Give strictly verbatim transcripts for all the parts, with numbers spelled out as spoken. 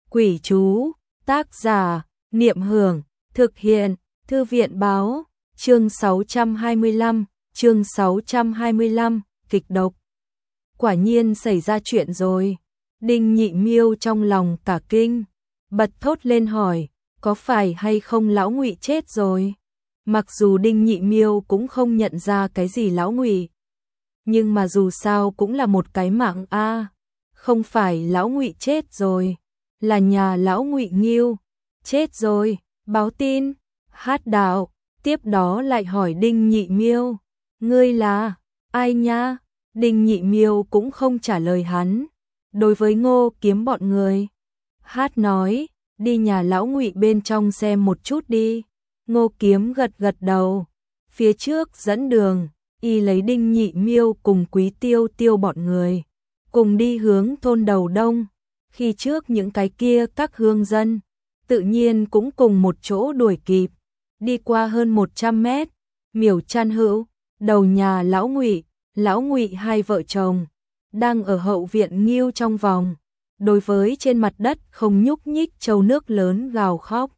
Quỷ chú, tác giả, Niệm Hưởng, thực hiện, Thư viện báo, chương sáu trăm hai mươi lăm, chương sáu trăm hai mươi lăm, kịch độc. Quả nhiên xảy ra chuyện rồi. Đinh Nhị Miêu trong lòng cả kinh, bật thốt lên hỏi, có phải hay không lão Ngụy chết rồi? Mặc dù Đinh Nhị Miêu cũng không nhận ra cái gì lão Ngụy, nhưng mà dù sao cũng là một cái mạng a. À, không phải lão Ngụy chết rồi, là nhà lão Ngụy Nghiêu chết rồi. Báo tin, Hát Đạo tiếp đó lại hỏi Đinh Nhị Miêu, ngươi là ai nha? Đinh Nhị Miêu cũng không trả lời hắn. Đối với Ngô Kiếm bọn người, Hát nói, đi nhà lão Ngụy bên trong xem một chút đi. Ngô Kiếm gật gật đầu, phía trước dẫn đường, y lấy Đinh Nhị Miêu cùng Quý Tiêu Tiêu bọn người, cùng đi hướng thôn Đầu Đông. Khi trước những cái kia các hương dân, tự nhiên cũng cùng một chỗ đuổi kịp. Đi qua hơn một trăm mét, Miểu Trăn Hữu, đầu nhà lão Ngụy, lão Ngụy hai vợ chồng, đang ở hậu viện Nghiêu trong vòng, đối với trên mặt đất không nhúc nhích trâu nước lớn gào khóc.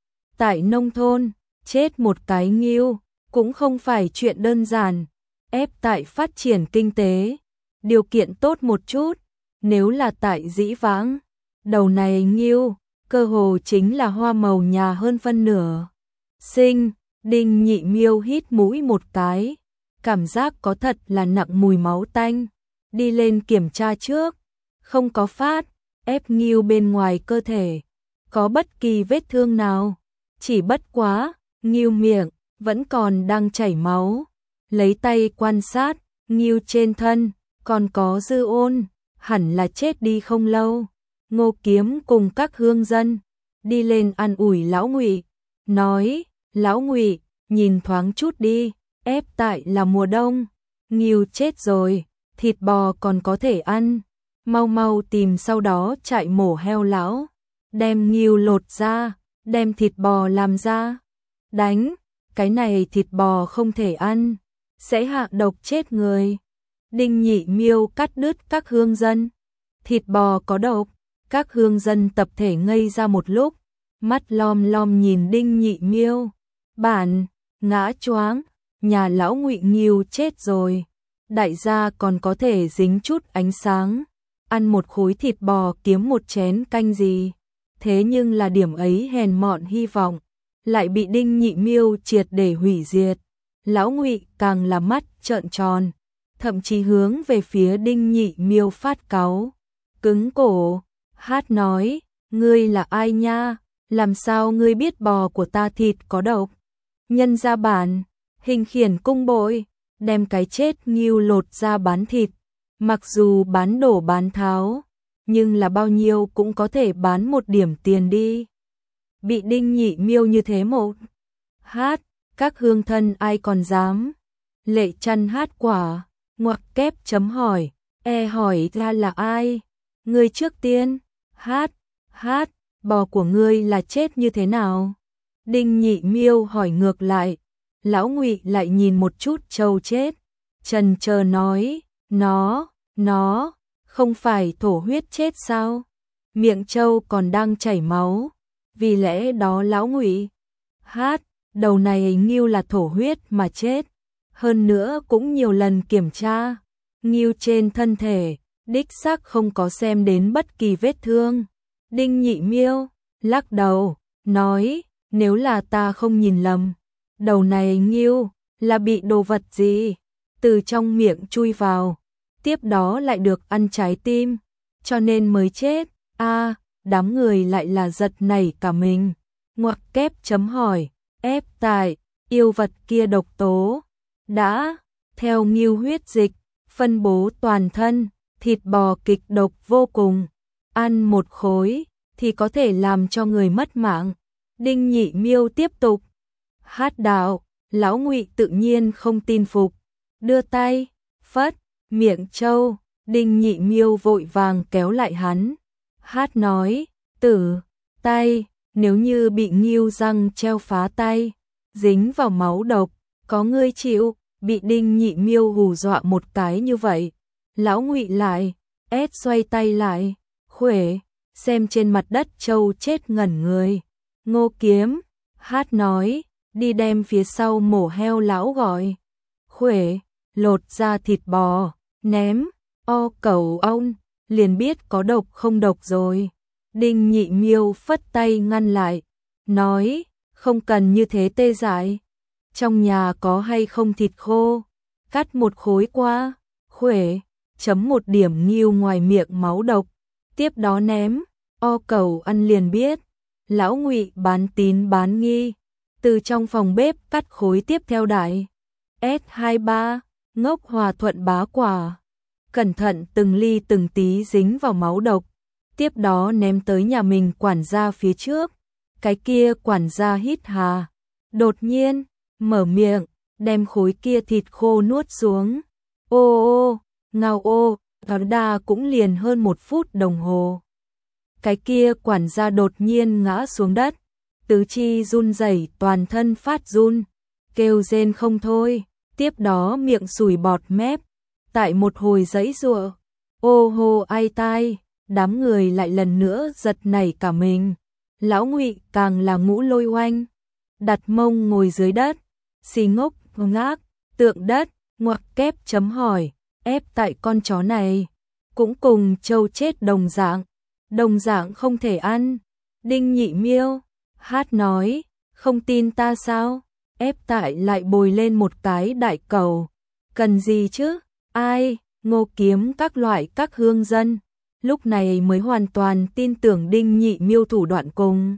Tại nông thôn, chết một cái Nghiêu cũng không phải chuyện đơn giản, ép tại phát triển kinh tế, điều kiện tốt một chút, nếu là tại dĩ vãng, đầu này Nghiêu, cơ hồ chính là hoa màu nhà hơn phân nửa. Sinh, Đinh Nhị Miêu hít mũi một cái, cảm giác có thật là nặng mùi máu tanh, đi lên kiểm tra trước, không có phát, ép Nghiêu bên ngoài cơ thể, có bất kỳ vết thương nào, chỉ bất quá, Nghiêu miệng, vẫn còn đang chảy máu, lấy tay quan sát, Nghiêu trên thân, còn có dư ôn, hẳn là chết đi không lâu. Ngô Kiếm cùng các hương dân, đi lên an ủi lão Ngụy, nói, lão Ngụy, nhìn thoáng chút đi, ép tại là mùa đông, Nghiêu chết rồi, thịt bò còn có thể ăn, mau mau tìm sau đó chạy mổ heo lão, đem Nghiêu lột ra, đem thịt bò làm ra, đánh, cái này thịt bò không thể ăn, sẽ hạ độc chết người. Đinh Nhị Miêu cắt đứt các hương dân, thịt bò có độc, các hương dân tập thể ngây ra một lúc, mắt lom lom nhìn Đinh Nhị Miêu, bản, ngã choáng, nhà lão Ngụy Nghiêu chết rồi, đại gia còn có thể dính chút ánh sáng, ăn một khối thịt bò kiếm một chén canh gì, thế nhưng là điểm ấy hèn mọn hy vọng, lại bị Đinh Nhị Miêu triệt để hủy diệt, lão Ngụy càng là mắt trợn tròn, thậm chí hướng về phía Đinh Nhị Miêu phát cáu, cứng cổ. Hát nói, ngươi là ai nha, làm sao ngươi biết bò của ta thịt có độc? Nhân ra bản, hình khiển cung bội, đem cái chết Nghiêu lột ra bán thịt, mặc dù bán đổ bán tháo, nhưng là bao nhiêu cũng có thể bán một điểm tiền đi. Bị Đinh Nhị Miêu như thế một hát, các hương thân ai còn dám? Lệ Trăn Hát quả, ngoặc kép chấm hỏi, e hỏi ra là ai? Ngươi trước tiên. Hát, hát, bò của ngươi là chết như thế nào? Đinh Nhị Miêu hỏi ngược lại, lão Ngụy lại nhìn một chút trâu chết, chần chờ nói, nó, nó, không phải thổ huyết chết sao? Miệng trâu còn đang chảy máu, vì lẽ đó lão Ngụy, hát, đầu này Nghiêu là thổ huyết mà chết, hơn nữa cũng nhiều lần kiểm tra, Nghiêu trên thân thể, đích xác không có xem đến bất kỳ vết thương. Đinh Nhị Miêu lắc đầu, nói, nếu là ta không nhìn lầm, đầu này Nghiêu là bị đồ vật gì từ trong miệng chui vào, tiếp đó lại được ăn trái tim, cho nên mới chết. A, à, đám người lại là giật nảy cả mình. Ngoặc kép chấm hỏi, ép tại yêu vật kia độc tố đã theo Nghiêu huyết dịch phân bố toàn thân, thịt bò kịch độc vô cùng, ăn một khối thì có thể làm cho người mất mạng. Đinh Nhị Miêu tiếp tục, Hát Đạo, lão Ngụy tự nhiên không tin phục, đưa tay phất miệng trâu, Đinh Nhị Miêu vội vàng kéo lại hắn. Hát nói, tử tay, nếu như bị Nghiêu răng treo phá tay, dính vào máu độc, có ngươi chịu? Bị Đinh Nhị Miêu hù dọa một cái như vậy, lão Ngụy lại ép xoay tay lại, khuể xem trên mặt đất trâu chết ngẩn người. Ngô Kiếm, Hát nói, đi đem phía sau mổ heo lão gọi. Khuể, lột ra thịt bò, ném, o cẩu ông, liền biết có độc không độc rồi. Đinh Nhị Miêu phất tay ngăn lại, nói, không cần như thế tê dại. Trong nhà có hay không thịt khô, cắt một khối qua. Khuể, chấm một điểm nghiêu ngoài miệng máu độc, tiếp đó ném, o cẩu ăn liền biết. Lão Ngụy bán tín bán nghi, từ trong phòng bếp cắt khối tiếp theo đại. S hai ba, ngốc hòa thuận bá quả. Cẩn thận từng ly từng tí dính vào máu độc, tiếp đó ném tới nhà mình quản gia phía trước. Cái kia quản gia hít hà, đột nhiên, mở miệng, đem khối kia thịt khô nuốt xuống. Ô ô, ngao ô, đa cũng liền hơn một phút đồng hồ. Cái kia quản gia đột nhiên ngã xuống đất, tứ chi run rẩy, toàn thân phát run, kêu rên không thôi, tiếp đó miệng sùi bọt mép, tại một hồi giãy giụa. Ô hô ai tai, đám người lại lần nữa giật nảy cả mình. Lão Ngụy càng là ngũ lôi oanh, đặt mông ngồi dưới đất, xì ngốc ngác, tượng đất, ngoặc kép chấm hỏi, ép tại con chó này, cũng cùng trâu chết đồng dạng, đồng dạng không thể ăn. Đinh Nhị Miêu, Hát nói, không tin ta sao, ép tại lại bồi lên một cái đại cầu, cần gì chứ, ai, Ngô Kiếm các loại các hương dân, lúc này mới hoàn toàn tin tưởng Đinh Nhị Miêu thủ đoạn cùng.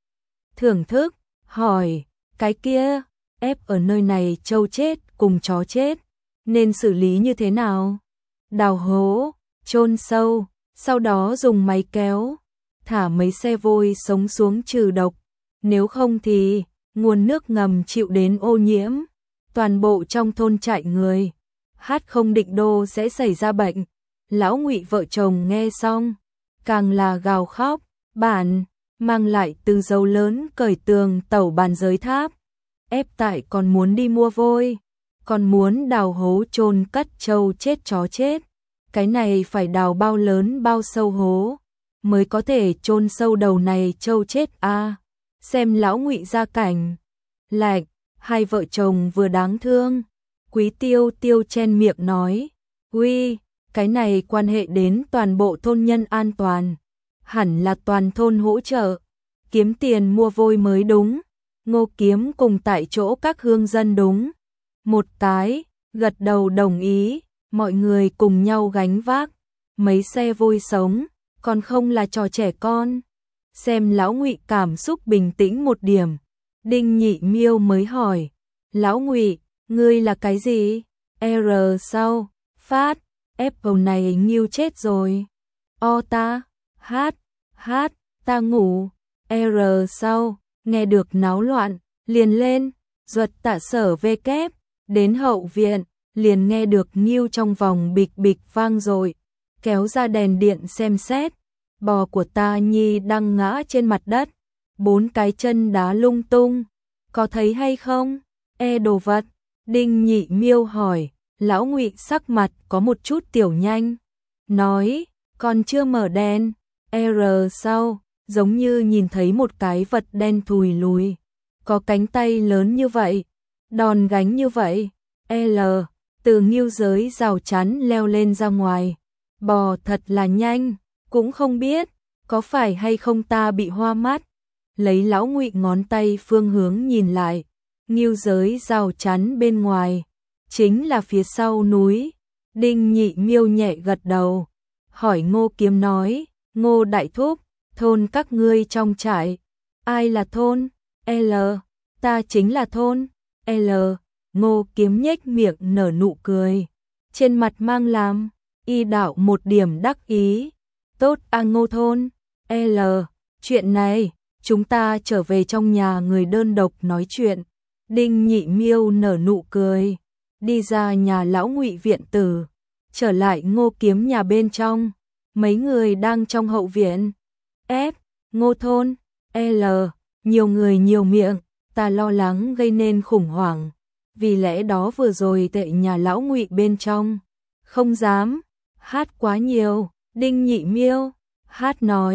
Thưởng thức, hỏi, cái kia, ép ở nơi này trâu chết cùng chó chết, nên xử lý như thế nào? Đào hố, chôn sâu, sau đó dùng máy kéo, thả mấy xe vôi sống xuống trừ độc, nếu không thì nguồn nước ngầm chịu đến ô nhiễm, toàn bộ trong thôn trại người, Hát không định đô sẽ xảy ra bệnh. Lão Ngụy vợ chồng nghe xong, càng là gào khóc, bản, mang lại từ dấu lớn cởi tường tẩu bàn giới tháp. Ép tại còn muốn đi mua vôi, còn muốn đào hố chôn cất trâu chết chó chết. Cái này phải đào bao lớn bao sâu hố, mới có thể chôn sâu đầu này trâu chết a. À, xem Lão Ngụy gia cảnh, lạch, hai vợ chồng vừa đáng thương. Quý Tiêu Tiêu chen miệng nói, uy, cái này quan hệ đến toàn bộ thôn nhân an toàn, hẳn là toàn thôn hỗ trợ, kiếm tiền mua vôi mới đúng. Ngô Kiếm cùng tại chỗ các hương dân đúng một cái, gật đầu đồng ý, mọi người cùng nhau gánh vác mấy xe vôi sống, còn không là trò trẻ con. Xem Lão Ngụy cảm xúc bình tĩnh một điểm, Đinh Nhị Miêu mới hỏi, Lão Ngụy, ngươi là cái gì? R sau, phát, Apple này nghiêu chết rồi. O ta, Hát, Hát, ta ngủ. R sau, nghe được náo loạn, liền lên, ruột tạ sở về kép, đến hậu viện, liền nghe được nghiêu trong vòng bịch bịch vang rồi, kéo ra đèn điện xem xét, bò của ta nhi đang ngã trên mặt đất, bốn cái chân đá lung tung, có thấy hay không? E đồ vật. Đinh Nhị Miêu hỏi, Lão Ngụy sắc mặt có một chút tiểu nhanh, nói, còn chưa mở đèn. R sau, giống như nhìn thấy một cái vật đen thùi lùi, có cánh tay lớn như vậy, đòn gánh như vậy. L, từ nghiêu giới rào chắn leo lên ra ngoài, bò thật là nhanh, cũng không biết, có phải hay không ta bị hoa mắt. Lấy Lão Ngụy ngón tay phương hướng nhìn lại, nghiêu giới rào chắn bên ngoài, chính là phía sau núi. Đinh Nhị Miêu nhẹ gật đầu, hỏi Ngô Kiếm nói, Ngô Đại Thúc, thôn các ngươi trong trại, ai là thôn? L, ta chính là thôn. L, Ngô Kiếm nhếch miệng nở nụ cười, trên mặt mang làm y đạo một điểm đắc ý, tốt a Ngô thôn. L, chuyện này, chúng ta trở về trong nhà người đơn độc nói chuyện. Đinh Nhị Miêu nở nụ cười, đi ra nhà Lão Ngụy viện tử, trở lại Ngô Kiếm nhà bên trong, mấy người đang trong hậu viện. F, Ngô thôn. L, nhiều người nhiều miệng, ta lo lắng gây nên khủng hoảng, vì lẽ đó vừa rồi tại nhà Lão Ngụy bên trong, không dám Hát quá nhiều. Đinh Nhị Miêu, Hát nói,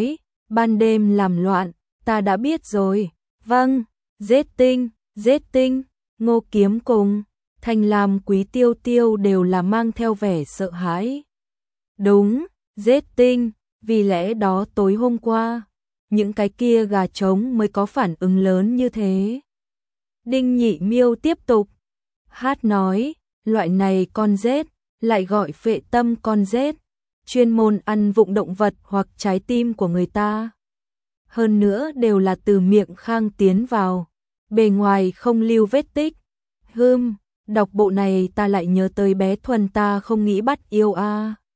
ban đêm làm loạn, ta đã biết rồi. Vâng, giết tinh, giết tinh, Ngô Kiếm cùng Thanh Lam Quý Tiêu Tiêu đều là mang theo vẻ sợ hãi. Đúng, giết tinh, vì lẽ đó tối hôm qua, những cái kia gà trống mới có phản ứng lớn như thế. Đinh Nhị Miêu tiếp tục hát nói, loại này con rết, lại gọi phệ tâm con rết, chuyên môn ăn vụng động vật hoặc trái tim của người ta. Hơn nữa đều là từ miệng Khang tiến vào, bề ngoài không lưu vết tích. Hưm, đọc bộ này ta lại nhớ tới bé Thuần ta không nghĩ bắt yêu a.